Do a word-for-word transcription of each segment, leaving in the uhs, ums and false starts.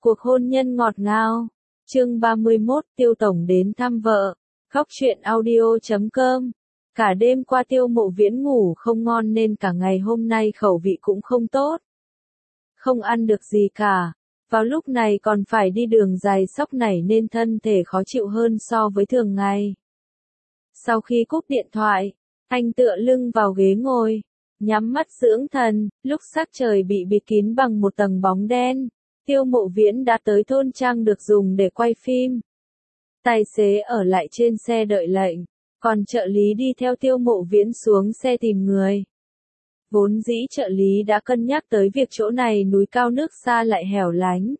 Cuộc hôn nhân ngọt ngào. Chương ba mươi mốt, Tiêu Tổng đến thăm vợ. Khóc chuyện audio chấm com. Cả đêm qua Tiêu Mộ Viễn ngủ không ngon nên cả ngày hôm nay khẩu vị cũng không tốt. Không ăn được gì cả. Vào lúc này còn phải đi đường dài sóc nảy nên thân thể khó chịu hơn so với thường ngày. Sau khi cúp điện thoại, anh tựa lưng vào ghế ngồi, nhắm mắt dưỡng thần, lúc sắc trời bị bịt kín bằng một tầng bóng đen. Tiêu Mộ Viễn đã tới thôn trang được dùng để quay phim. Tài xế ở lại trên xe đợi lệnh, còn trợ lý đi theo Tiêu Mộ Viễn xuống xe tìm người. Vốn dĩ trợ lý đã cân nhắc tới việc chỗ này núi cao nước xa lại hẻo lánh.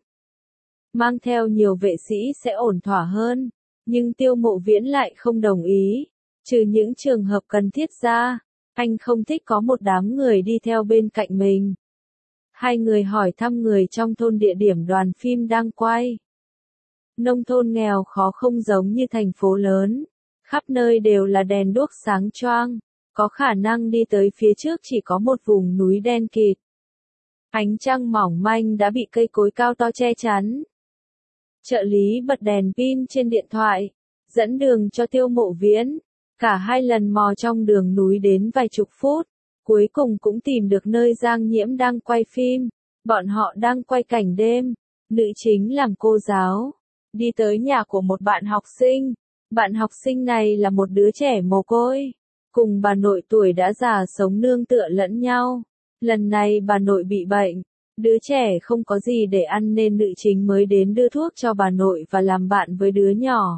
Mang theo nhiều vệ sĩ sẽ ổn thỏa hơn, nhưng Tiêu Mộ Viễn lại không đồng ý. Trừ những trường hợp cần thiết ra, anh không thích có một đám người đi theo bên cạnh mình. Hai người hỏi thăm người trong thôn địa điểm đoàn phim đang quay. Nông thôn nghèo khó không giống như thành phố lớn, khắp nơi đều là đèn đuốc sáng choang, có khả năng đi tới phía trước chỉ có một vùng núi đen kịt. Ánh trăng mỏng manh đã bị cây cối cao to che chắn. Trợ lý bật đèn pin trên điện thoại, dẫn đường cho Tiêu Mộ Viễn. Cả hai lần mò trong đường núi đến vài chục phút, cuối cùng cũng tìm được nơi Giang Nhiễm đang quay phim. Bọn họ đang quay cảnh đêm, nữ chính làm cô giáo, đi tới nhà của một bạn học sinh. Bạn học sinh này là một đứa trẻ mồ côi, cùng bà nội tuổi đã già sống nương tựa lẫn nhau. Lần này bà nội bị bệnh, đứa trẻ không có gì để ăn nên nữ chính mới đến đưa thuốc cho bà nội và làm bạn với đứa nhỏ.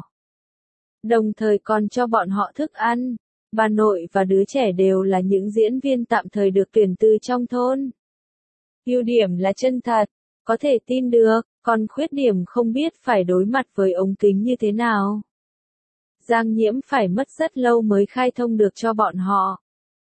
Đồng thời còn cho bọn họ thức ăn. Bà nội và đứa trẻ đều là những diễn viên tạm thời được tuyển từ trong thôn. Ưu điểm là chân thật, có thể tin được, còn khuyết điểm không biết phải đối mặt với ống kính như thế nào. Giang Nhiễm phải mất rất lâu mới khai thông được cho bọn họ.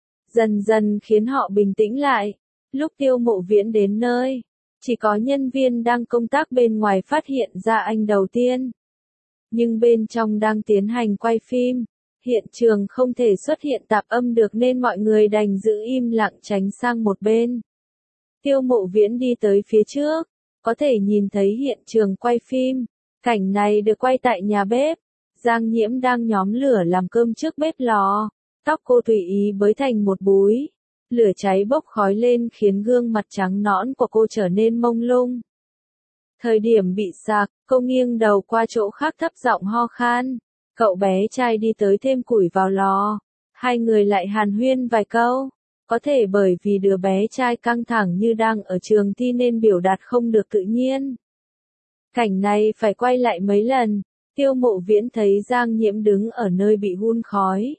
Dần dần khiến họ bình tĩnh lại. Lúc Tiêu Mộ Viễn đến nơi, chỉ có nhân viên đang công tác bên ngoài phát hiện ra anh đầu tiên. Nhưng bên trong đang tiến hành quay phim, hiện trường không thể xuất hiện tạp âm được nên mọi người đành giữ im lặng tránh sang một bên. Tiêu Mộ Viễn đi tới phía trước, có thể nhìn thấy hiện trường quay phim. Cảnh này được quay tại nhà bếp. Giang Nhiễm đang nhóm lửa làm cơm trước bếp lò. Tóc cô tùy ý bới thành một búi. Lửa cháy bốc khói lên khiến gương mặt trắng nõn của cô trở nên mông lung. Thời điểm bị sạc, cô nghiêng đầu qua chỗ khác thấp giọng ho khan. Cậu bé trai đi tới thêm củi vào lò. Hai người lại hàn huyên vài câu. Có thể bởi vì đứa bé trai căng thẳng như đang ở trường thi nên biểu đạt không được tự nhiên. Cảnh này phải quay lại mấy lần. Tiêu Mộ Viễn thấy Giang Nhiễm đứng ở nơi bị hun khói.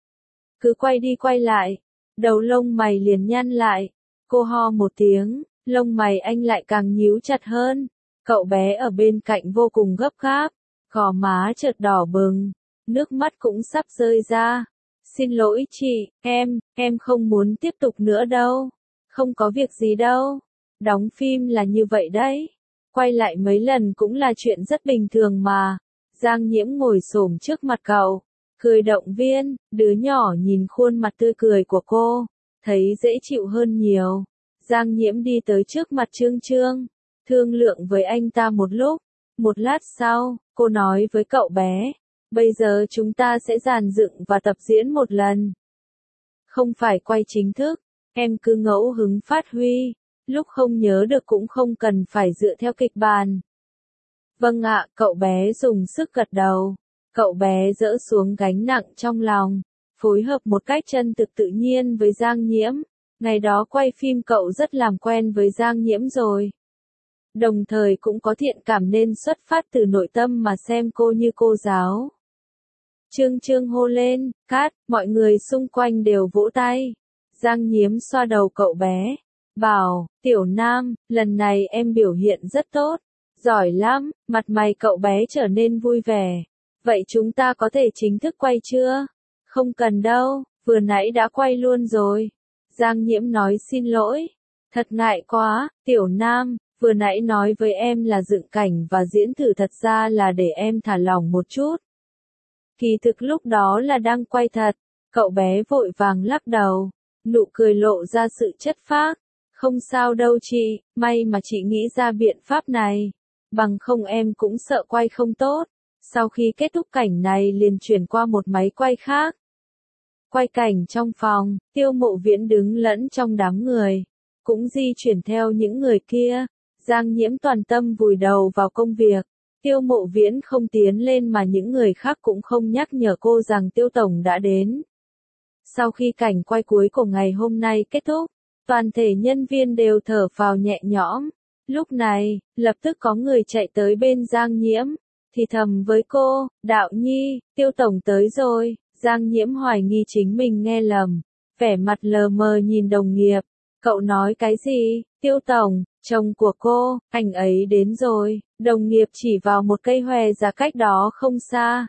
Cứ quay đi quay lại, đầu lông mày liền nhăn lại. Cô ho một tiếng, lông mày anh lại càng nhíu chặt hơn. Cậu bé ở bên cạnh vô cùng gấp gáp, gò má chợt đỏ bừng, nước mắt cũng sắp rơi ra. Xin lỗi chị, em, em không muốn tiếp tục nữa đâu. Không có việc gì đâu. Đóng phim là như vậy đấy. Quay lại mấy lần cũng là chuyện rất bình thường mà. Giang Nhiễm ngồi xổm trước mặt cậu, cười động viên. Đứa nhỏ nhìn khuôn mặt tươi cười của cô, thấy dễ chịu hơn nhiều. Giang Nhiễm đi tới trước mặt Trương Trương, thương lượng với anh ta một lúc. Một lát sau, cô nói với cậu bé, bây giờ chúng ta sẽ dàn dựng và tập diễn một lần. Không phải quay chính thức, em cứ ngẫu hứng phát huy, lúc không nhớ được cũng không cần phải dựa theo kịch bản. Vâng ạ, cậu bé dùng sức gật đầu. Cậu bé dỡ xuống gánh nặng trong lòng, phối hợp một cách chân thực tự nhiên với Giang Nhiễm. Ngày đó quay phim cậu rất làm quen với Giang Nhiễm rồi. Đồng thời cũng có thiện cảm nên xuất phát từ nội tâm mà xem cô như cô giáo. Trương Trương hô lên, cát, mọi người xung quanh đều vỗ tay. Giang Nhiễm xoa đầu cậu bé, bảo, Tiểu Nam, lần này em biểu hiện rất tốt, giỏi lắm. Mặt mày cậu bé trở nên vui vẻ. Vậy chúng ta có thể chính thức quay chưa? Không cần đâu, vừa nãy đã quay luôn rồi. Giang Nhiễm nói xin lỗi. Thật ngại quá, Tiểu Nam, vừa nãy nói với em là dựng cảnh và diễn thử, thật ra là để em thả lỏng một chút. Kỳ thực lúc đó là đang quay thật. Cậu bé vội vàng lắc đầu, nụ cười lộ ra sự chất phác. Không sao đâu chị, may mà chị nghĩ ra biện pháp này. bằng không em cũng sợ quay không tốt. Sau khi kết thúc cảnh này liền chuyển qua một máy quay khác. Quay cảnh trong phòng, Tiêu Mộ Viễn đứng lẫn trong đám người, cũng di chuyển theo những người kia. Giang Nhiễm toàn tâm vùi đầu vào công việc. Tiêu Mộ Viễn không tiến lên mà những người khác cũng không nhắc nhở cô rằng Tiêu Tổng đã đến. Sau khi cảnh quay cuối của ngày hôm nay kết thúc, toàn thể nhân viên đều thở phào nhẹ nhõm. Lúc này, lập tức có người chạy tới bên Giang Nhiễm, thì thầm với cô, Đạo Nhi, Tiêu Tổng tới rồi. Giang Nhiễm hoài nghi chính mình nghe lầm, vẻ mặt lờ mờ nhìn đồng nghiệp. Cậu nói cái gì? Tiêu Tổng, chồng của cô, anh ấy đến rồi. Đồng nghiệp chỉ vào một cây hòe ra cách đó không xa.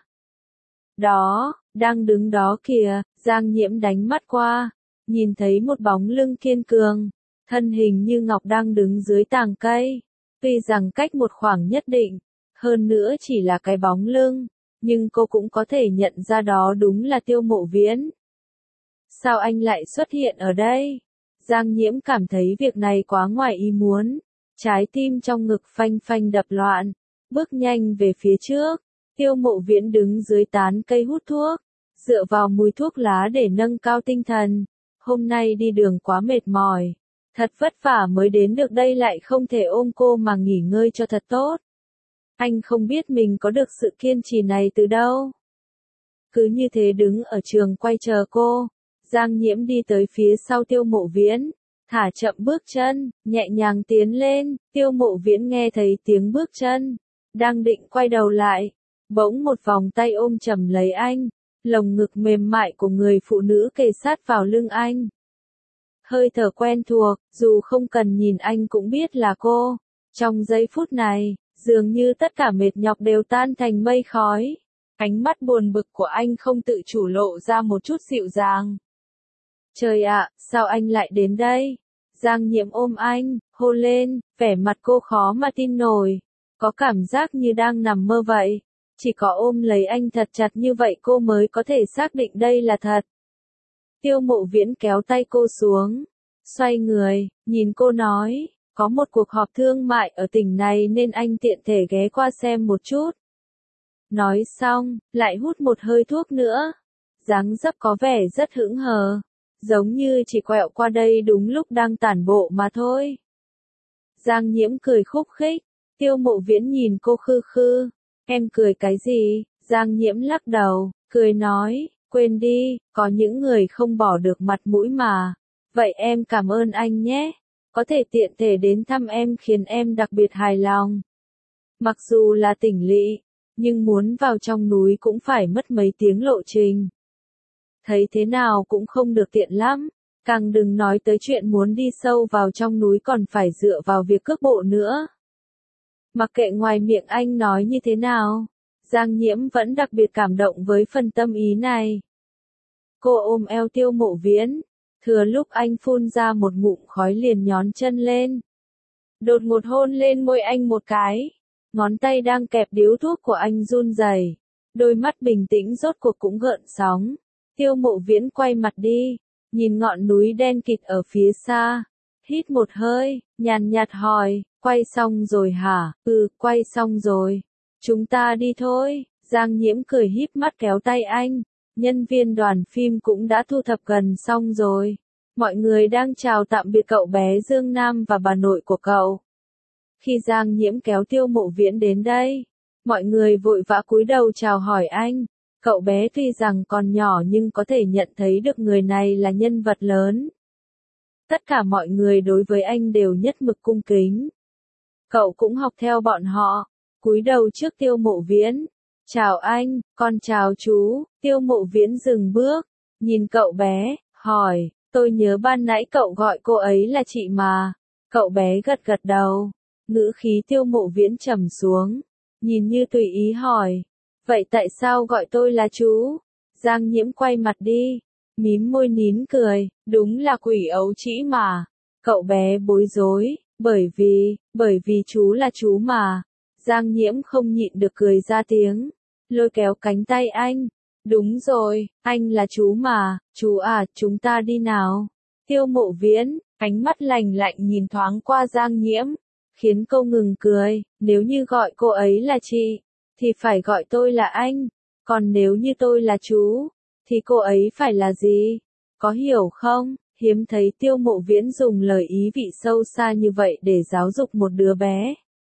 Đó, đang đứng đó kìa. Giang Nhiễm đánh mắt qua, nhìn thấy một bóng lưng kiên cường, thân hình như ngọc đang đứng dưới tàng cây. Tuy rằng cách một khoảng nhất định, hơn nữa chỉ là cái bóng lưng, nhưng cô cũng có thể nhận ra đó đúng là Tiêu Mộ Viễn. Sao anh lại xuất hiện ở đây? Giang Nhiễm cảm thấy việc này quá ngoài ý muốn, trái tim trong ngực phanh phanh đập loạn, bước nhanh về phía trước. Tiêu Mộ Viễn đứng dưới tán cây hút thuốc, dựa vào mùi thuốc lá để nâng cao tinh thần. Hôm nay đi đường quá mệt mỏi, thật vất vả mới đến được đây lại không thể ôm cô mà nghỉ ngơi cho thật tốt. Anh không biết mình có được sự kiên trì này từ đâu. Cứ như thế đứng ở trường quay chờ cô. Giang Nhiễm đi tới phía sau Tiêu Mộ Viễn, thả chậm bước chân, nhẹ nhàng tiến lên. Tiêu Mộ Viễn nghe thấy tiếng bước chân, đang định quay đầu lại, bỗng một vòng tay ôm chầm lấy anh, lồng ngực mềm mại của người phụ nữ kề sát vào lưng anh. Hơi thở quen thuộc, dù không cần nhìn anh cũng biết là cô. Trong giây phút này, dường như tất cả mệt nhọc đều tan thành mây khói. Ánh mắt buồn bực của anh không tự chủ lộ ra một chút dịu dàng. Trời ạ, sao anh lại đến đây? Giang Nhiễm ôm anh, hôn lên, vẻ mặt cô khó mà tin nổi. Có cảm giác như đang nằm mơ vậy. Chỉ có ôm lấy anh thật chặt như vậy cô mới có thể xác định đây là thật. Tiêu Mộ Viễn kéo tay cô xuống, xoay người, nhìn cô nói, có một cuộc họp thương mại ở tỉnh này nên anh tiện thể ghé qua xem một chút. Nói xong, lại hút một hơi thuốc nữa. Dáng dấp có vẻ rất hững hờ, giống như chỉ quẹo qua đây đúng lúc đang tản bộ mà thôi. Giang Nhiễm cười khúc khích, Tiêu Mộ Viễn nhìn cô khư khư. Em cười cái gì? Giang Nhiễm lắc đầu, cười nói, quên đi, có những người không bỏ được mặt mũi mà. Vậy em cảm ơn anh nhé. Có thể tiện thể đến thăm em khiến em đặc biệt hài lòng. Mặc dù là tỉnh lỵ, nhưng muốn vào trong núi cũng phải mất mấy tiếng lộ trình. Thấy thế nào cũng không được tiện lắm, càng đừng nói tới chuyện muốn đi sâu vào trong núi còn phải dựa vào việc cước bộ nữa. Mặc kệ ngoài miệng anh nói như thế nào, Giang Nhiễm vẫn đặc biệt cảm động với phần tâm ý này. Cô ôm eo Tiêu Mộ Viễn, thừa lúc anh phun ra một ngụm khói liền nhón chân lên. Đột ngột hôn lên môi anh một cái, ngón tay đang kẹp điếu thuốc của anh run rẩy, đôi mắt bình tĩnh rốt cuộc cũng gợn sóng. Tiêu Mộ Viễn quay mặt đi, nhìn ngọn núi đen kịt ở phía xa, hít một hơi, nhàn nhạt hỏi, quay xong rồi hả? Ừ, quay xong rồi. Chúng ta đi thôi. Giang Nhiễm cười híp mắt kéo tay anh. Nhân viên đoàn phim cũng đã thu thập gần xong rồi. Mọi người đang chào tạm biệt cậu bé Dương Nam và bà nội của cậu. Khi Giang Nhiễm kéo Tiêu Mộ Viễn đến đây, mọi người vội vã cúi đầu chào hỏi anh. Cậu bé tuy rằng còn nhỏ nhưng có thể nhận thấy được người này là nhân vật lớn. Tất cả mọi người đối với anh đều nhất mực cung kính. Cậu cũng học theo bọn họ, cúi đầu trước Tiêu Mộ Viễn. Chào anh, con chào chú. Tiêu Mộ Viễn dừng bước, nhìn cậu bé, hỏi, tôi nhớ ban nãy cậu gọi cô ấy là chị mà. Cậu bé gật gật đầu, ngữ khí Tiêu Mộ Viễn trầm xuống, nhìn như tùy ý hỏi, vậy tại sao gọi tôi là chú? Giang Nhiễm quay mặt đi, mím môi nín cười, đúng là quỷ ấu trĩ mà. Cậu bé bối rối, bởi vì, bởi vì chú là chú mà. Giang Nhiễm không nhịn được cười ra tiếng, lôi kéo cánh tay anh. Đúng rồi, anh là chú mà, chú à, chúng ta đi nào. Tiêu Mộ Viễn, ánh mắt lạnh lạnh nhìn thoáng qua Giang Nhiễm, khiến cô ngừng cười, nếu như gọi cô ấy là chị, thì phải gọi tôi là anh, còn nếu như tôi là chú, thì cô ấy phải là gì? Có hiểu không? Hiếm thấy Tiêu Mộ Viễn dùng lời ý vị sâu xa như vậy để giáo dục một đứa bé.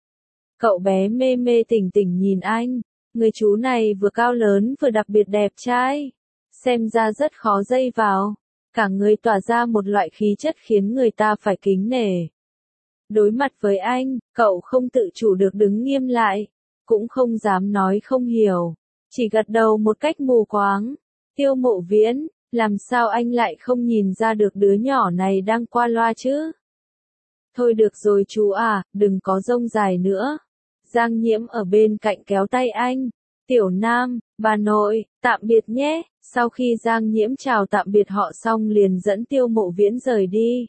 Cậu bé mê mê tỉnh tỉnh nhìn anh, người chú này vừa cao lớn vừa đặc biệt đẹp trai, xem ra rất khó dây vào, cả người tỏa ra một loại khí chất khiến người ta phải kính nể. Đối mặt với anh, cậu không tự chủ được đứng nghiêm lại, cũng không dám nói không hiểu, chỉ gật đầu một cách mù quáng. Tiêu Mộ Viễn, làm sao anh lại không nhìn ra được đứa nhỏ này đang qua loa chứ? Thôi được rồi chú à, đừng có rông dài nữa. Giang Nhiễm ở bên cạnh kéo tay anh. Tiểu Nam, bà nội, tạm biệt nhé. Sau khi Giang Nhiễm chào tạm biệt họ xong liền dẫn Tiêu Mộ Viễn rời đi.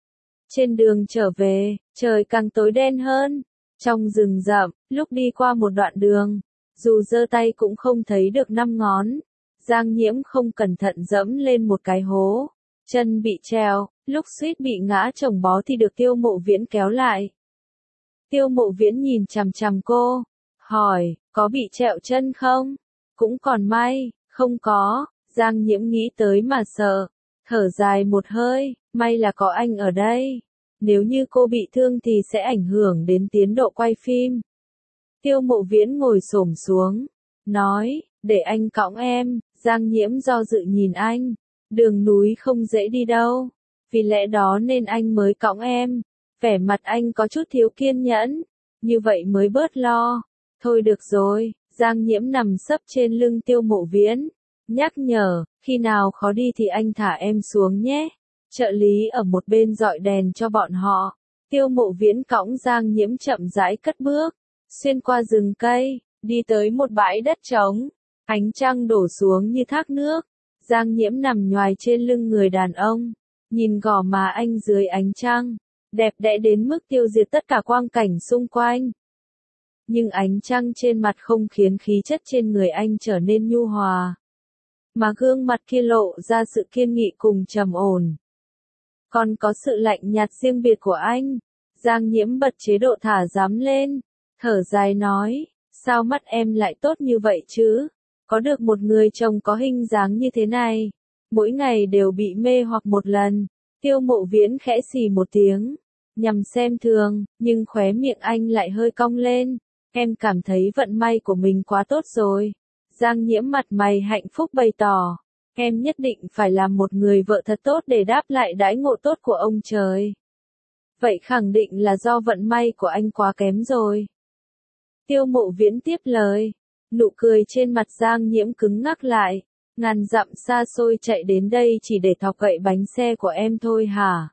Trên đường trở về, trời càng tối đen hơn. Trong rừng rậm, lúc đi qua một đoạn đường, dù giơ tay cũng không thấy được năm ngón. Giang Nhiễm không cẩn thận dẫm lên một cái hố, chân bị treo, lúc suýt bị ngã chồng bó thì được Tiêu Mộ Viễn kéo lại. Tiêu Mộ Viễn nhìn chằm chằm cô, hỏi, có bị trẹo chân không? Cũng còn may, không có. Giang Nhiễm nghĩ tới mà sợ, thở dài một hơi, may là có anh ở đây. Nếu như cô bị thương thì sẽ ảnh hưởng đến tiến độ quay phim. Tiêu Mộ Viễn ngồi xổm xuống, nói, để anh cõng em. Giang Nhiễm do dự nhìn anh, đường núi không dễ đi đâu, vì lẽ đó nên anh mới cõng em. Vẻ mặt anh có chút thiếu kiên nhẫn, như vậy mới bớt lo. Thôi được rồi, Giang Nhiễm nằm sấp trên lưng Tiêu Mộ Viễn, nhắc nhở, khi nào khó đi thì anh thả em xuống nhé. Trợ lý ở một bên dọi đèn cho bọn họ. Tiêu Mộ Viễn cõng Giang Nhiễm chậm rãi cất bước, xuyên qua rừng cây, đi tới một bãi đất trống. Ánh trăng đổ xuống như thác nước. Giang Nhiễm nằm nhoài trên lưng người đàn ông, nhìn gò má anh dưới ánh trăng, đẹp đẽ đến mức tiêu diệt tất cả quang cảnh xung quanh. Nhưng ánh trăng trên mặt không khiến khí chất trên người anh trở nên nhu hòa, mà gương mặt kia lộ ra sự kiên nghị cùng trầm ổn. Còn có sự lạnh nhạt riêng biệt của anh. Giang Nhiễm bật chế độ thả dám lên, thở dài nói, sao mắt em lại tốt như vậy chứ? Có được một người chồng có hình dáng như thế này, mỗi ngày đều bị mê hoặc một lần. Tiêu Mộ Viễn khẽ xì một tiếng, nhằm xem thường, nhưng khóe miệng anh lại hơi cong lên. Em cảm thấy vận may của mình quá tốt rồi. Giang Nhiễm mặt mày hạnh phúc bày tỏ, em nhất định phải làm một người vợ thật tốt để đáp lại đãi ngộ tốt của ông trời. Vậy khẳng định là do vận may của anh quá kém rồi. Tiêu Mộ Viễn tiếp lời. Nụ cười trên mặt Giang Nhiễm cứng ngắc lại, ngàn dặm xa xôi chạy đến đây chỉ để thọc gậy bánh xe của em thôi hả?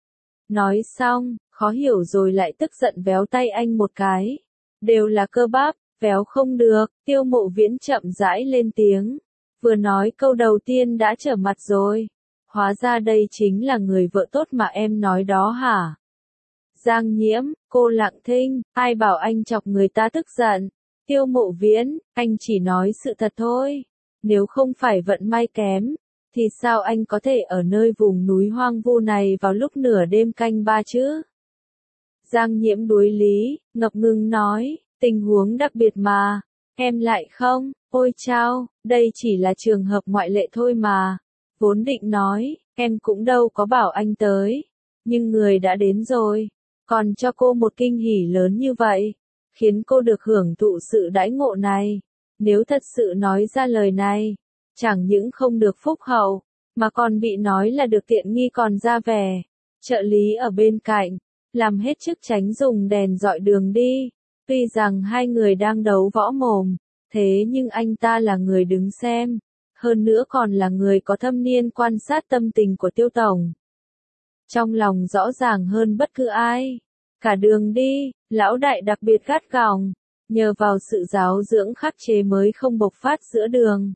Nói xong, khó hiểu rồi lại tức giận véo tay anh một cái. Đều là cơ bắp, véo không được. Tiêu Mộ Viễn chậm rãi lên tiếng, vừa nói câu đầu tiên đã trở mặt rồi. Hóa ra đây chính là người vợ tốt mà em nói đó hả? Giang Nhiễm, cô lặng thinh, ai bảo anh chọc người ta tức giận? Tiêu Mộ Viễn, anh chỉ nói sự thật thôi. Nếu không phải vận may kém, thì sao anh có thể ở nơi vùng núi hoang vu này vào lúc nửa đêm canh ba chứ? Giang Nhiễm đuối lý, ngập ngừng nói, tình huống đặc biệt mà, em lại không, ôi chao, đây chỉ là trường hợp ngoại lệ thôi mà. Vốn định nói, em cũng đâu có bảo anh tới, nhưng người đã đến rồi, còn cho cô một kinh hỉ lớn như vậy, khiến cô được hưởng thụ sự đãi ngộ này. Nếu thật sự nói ra lời này, chẳng những không được phúc hậu, mà còn bị nói là được tiện nghi còn ra vẻ. Trợ lý ở bên cạnh, làm hết chức tránh dùng đèn dọi đường đi. Tuy rằng hai người đang đấu võ mồm, thế nhưng anh ta là người đứng xem, hơn nữa còn là người có thâm niên quan sát tâm tình của Tiêu tổng. Trong lòng rõ ràng hơn bất cứ ai. Cả đường đi, lão đại đặc biệt gắt gỏng, nhờ vào sự giáo dưỡng khắc chế mới không bộc phát giữa đường.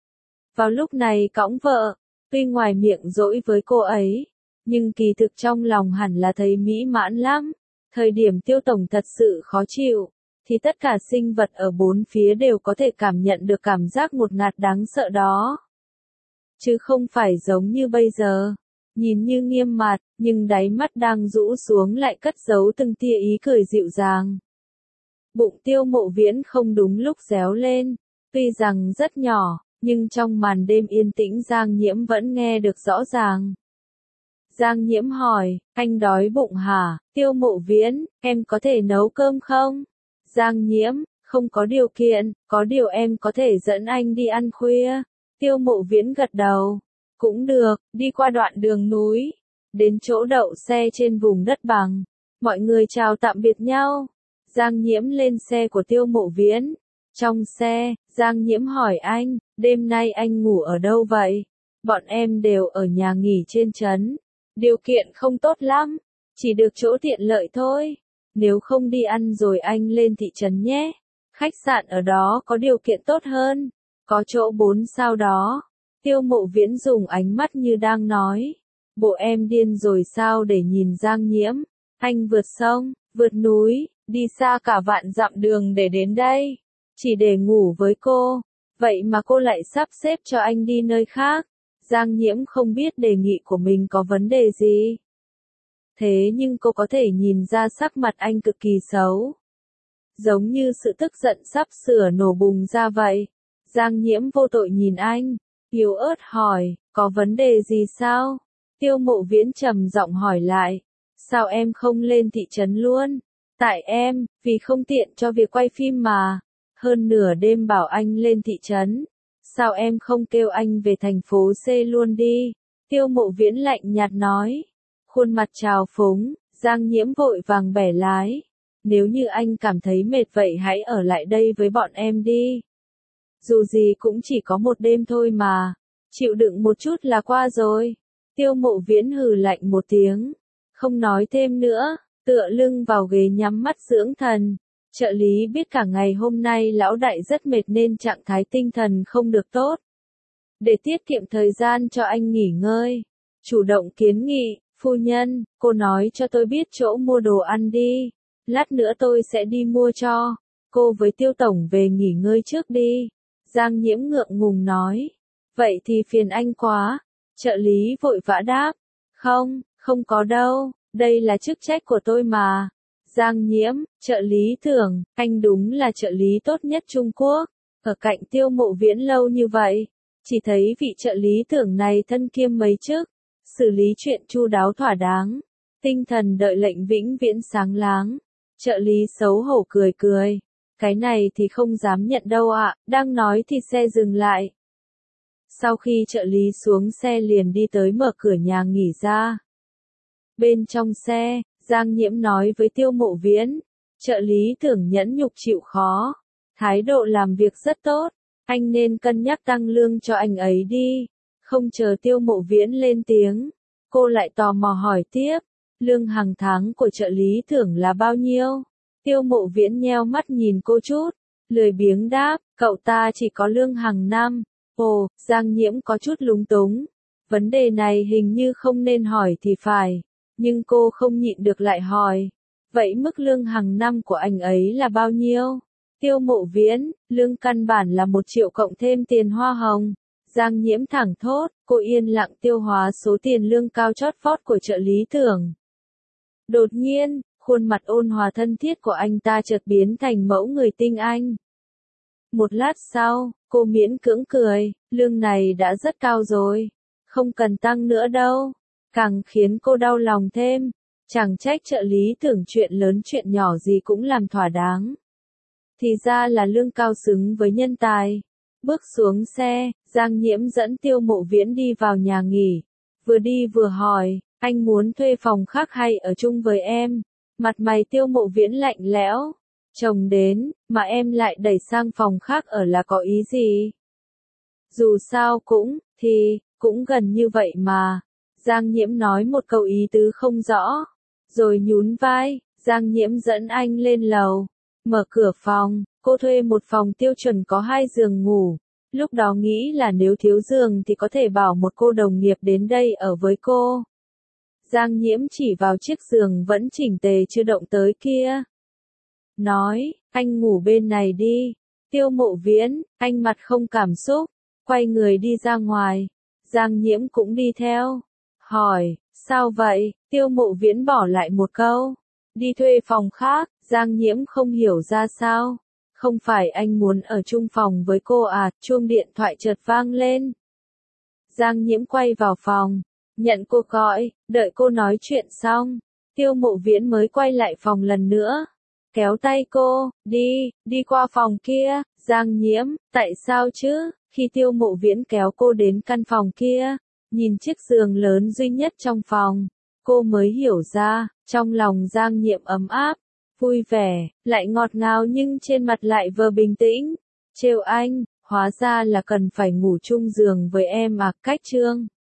Vào lúc này cõng vợ, tuy ngoài miệng dỗi với cô ấy, nhưng kỳ thực trong lòng hẳn là thấy mỹ mãn lắm. Thời điểm Tiêu tổng thật sự khó chịu, thì tất cả sinh vật ở bốn phía đều có thể cảm nhận được cảm giác ngột ngạt đáng sợ đó. Chứ không phải giống như bây giờ. nhìn như nghiêm mặt, nhưng đáy mắt đang rũ xuống lại cất giấu từng tia ý cười dịu dàng. Bụng Tiêu Mộ Viễn không đúng lúc réo lên, tuy rằng rất nhỏ, nhưng trong màn đêm yên tĩnh Giang Nhiễm vẫn nghe được rõ ràng. Giang Nhiễm hỏi, anh đói bụng hả? Tiêu Mộ Viễn, em có thể nấu cơm không? Giang Nhiễm, không có điều kiện, có điều em có thể dẫn anh đi ăn khuya. Tiêu Mộ Viễn gật đầu, cũng được, đi qua đoạn đường núi, đến chỗ đậu xe trên vùng đất bằng. Mọi người chào tạm biệt nhau. Giang Nhiễm lên xe của Tiêu Mộ Viễn. Trong xe, Giang Nhiễm hỏi anh, đêm nay anh ngủ ở đâu vậy? Bọn em đều ở nhà nghỉ trên trấn. Điều kiện không tốt lắm, chỉ được chỗ tiện lợi thôi. Nếu không đi ăn rồi anh lên thị trấn nhé. Khách sạn ở đó có điều kiện tốt hơn, có chỗ bốn sao đó. Tiêu Mộ Viễn dùng ánh mắt như đang nói, bộ em điên rồi sao để nhìn Giang Nhiễm. Anh vượt sông, vượt núi, đi xa cả vạn dặm đường để đến đây, chỉ để ngủ với cô. Vậy mà cô lại sắp xếp cho anh đi nơi khác. Giang Nhiễm không biết đề nghị của mình có vấn đề gì. Thế nhưng cô có thể nhìn ra sắc mặt anh cực kỳ xấu. Giống như sự tức giận sắp sửa nổ bùng ra vậy. Giang Nhiễm vô tội nhìn anh, yếu ớt hỏi, có vấn đề gì sao? Tiêu Mộ Viễn trầm giọng hỏi lại, sao em không lên thị trấn luôn? Tại em, vì không tiện cho việc quay phim mà. Hơn nửa đêm bảo anh lên thị trấn. Sao em không kêu anh về thành phố C luôn đi? Tiêu Mộ Viễn lạnh nhạt nói. Khuôn mặt trào phúng, Giang Nhiễm vội vàng bẻ lái. Nếu như anh cảm thấy mệt vậy hãy ở lại đây với bọn em đi. Dù gì cũng chỉ có một đêm thôi mà. Chịu đựng một chút là qua rồi. Tiêu Mộ Viễn hừ lạnh một tiếng. Không nói thêm nữa, tựa lưng vào ghế nhắm mắt dưỡng thần. Trợ lý biết cả ngày hôm nay lão đại rất mệt nên trạng thái tinh thần không được tốt. Để tiết kiệm thời gian cho anh nghỉ ngơi, chủ động kiến nghị, phu nhân, cô nói cho tôi biết chỗ mua đồ ăn đi. Lát nữa tôi sẽ đi mua cho. Cô với Tiêu tổng về nghỉ ngơi trước đi. Giang Nhiễm ngượng ngùng nói. Vậy thì phiền anh quá. Trợ lý vội vã đáp. Không, không có đâu, đây là chức trách của tôi mà. Giang Nhiễm, trợ lý Tưởng, anh đúng là trợ lý tốt nhất Trung Quốc. Ở cạnh Tiêu Mộ Viễn lâu như vậy, chỉ thấy vị trợ lý Tưởng này thân kiêm mấy chức, xử lý chuyện chu đáo thỏa đáng, tinh thần đợi lệnh vĩnh viễn sáng láng. Trợ lý xấu hổ cười cười, cái này thì không dám nhận đâu ạ. Đang nói thì xe dừng lại. Sau khi trợ lý xuống xe liền đi tới mở cửa nhà nghỉ ra. Bên trong xe, Giang Nhiễm nói với Tiêu Mộ Viễn, trợ lý Tưởng nhẫn nhục chịu khó, thái độ làm việc rất tốt, anh nên cân nhắc tăng lương cho anh ấy đi. Không chờ Tiêu Mộ Viễn lên tiếng, cô lại tò mò hỏi tiếp, lương hàng tháng của trợ lý Tưởng là bao nhiêu? Tiêu Mộ Viễn nheo mắt nhìn cô chút, lười biếng đáp, cậu ta chỉ có lương hàng năm. Ồ, Giang Nhiễm có chút lúng túng, vấn đề này hình như không nên hỏi thì phải. Nhưng cô không nhịn được lại hỏi. Vậy mức lương hàng năm của anh ấy là bao nhiêu? Tiêu Mộ Viễn, lương căn bản là một triệu cộng thêm tiền hoa hồng. Giang Nhiễm thẳng thốt, cô yên lặng tiêu hóa số tiền lương cao chót vót của trợ lý Tưởng. Đột nhiên, khuôn mặt ôn hòa thân thiết của anh ta chợt biến thành mẫu người tinh anh. Một lát sau, cô miễn cưỡng cười, lương này đã rất cao rồi. Không cần tăng nữa đâu. Càng khiến cô đau lòng thêm, chẳng trách trợ lý Tưởng chuyện lớn chuyện nhỏ gì cũng làm thỏa đáng. Thì ra là lương cao xứng với nhân tài. Bước xuống xe, Giang Nhiễm dẫn Tiêu Mộ Viễn đi vào nhà nghỉ. Vừa đi vừa hỏi, anh muốn thuê phòng khác hay ở chung với em? Mặt mày Tiêu Mộ Viễn lạnh lẽo. Chồng đến, mà em lại đẩy sang phòng khác ở là có ý gì? Dù sao cũng, thì, cũng gần như vậy mà. Giang Nhiễm nói một câu ý tứ không rõ, rồi nhún vai. Giang Nhiễm dẫn anh lên lầu, mở cửa phòng, cô thuê một phòng tiêu chuẩn có hai giường ngủ. Lúc đó nghĩ là nếu thiếu giường thì có thể bảo một cô đồng nghiệp đến đây ở với cô. Giang Nhiễm chỉ vào chiếc giường vẫn chỉnh tề chưa động tới kia. Nói, anh ngủ bên này đi. Tiêu Mộ Viễn, anh mặt không cảm xúc, quay người đi ra ngoài. Giang Nhiễm cũng đi theo. hỏi, sao vậy? Tiêu Mộ Viễn bỏ lại một câu, đi thuê phòng khác. Giang Nhiễm không hiểu ra sao. Không phải anh muốn ở chung phòng với cô à? Chuông điện thoại chợt vang lên. Giang Nhiễm quay vào phòng, nhận cuộc gọi, đợi cô nói chuyện xong, Tiêu Mộ Viễn mới quay lại phòng lần nữa, kéo tay cô, đi, đi qua phòng kia. Giang Nhiễm, tại sao chứ? Khi Tiêu Mộ Viễn kéo cô đến căn phòng kia, nhìn chiếc giường lớn duy nhất trong phòng, cô mới hiểu ra, trong lòng Giang Nhiễm ấm áp, vui vẻ, lại ngọt ngào nhưng trên mặt lại vừa bình tĩnh. Trêu anh, hóa ra là cần phải ngủ chung giường với em à? Cách Trương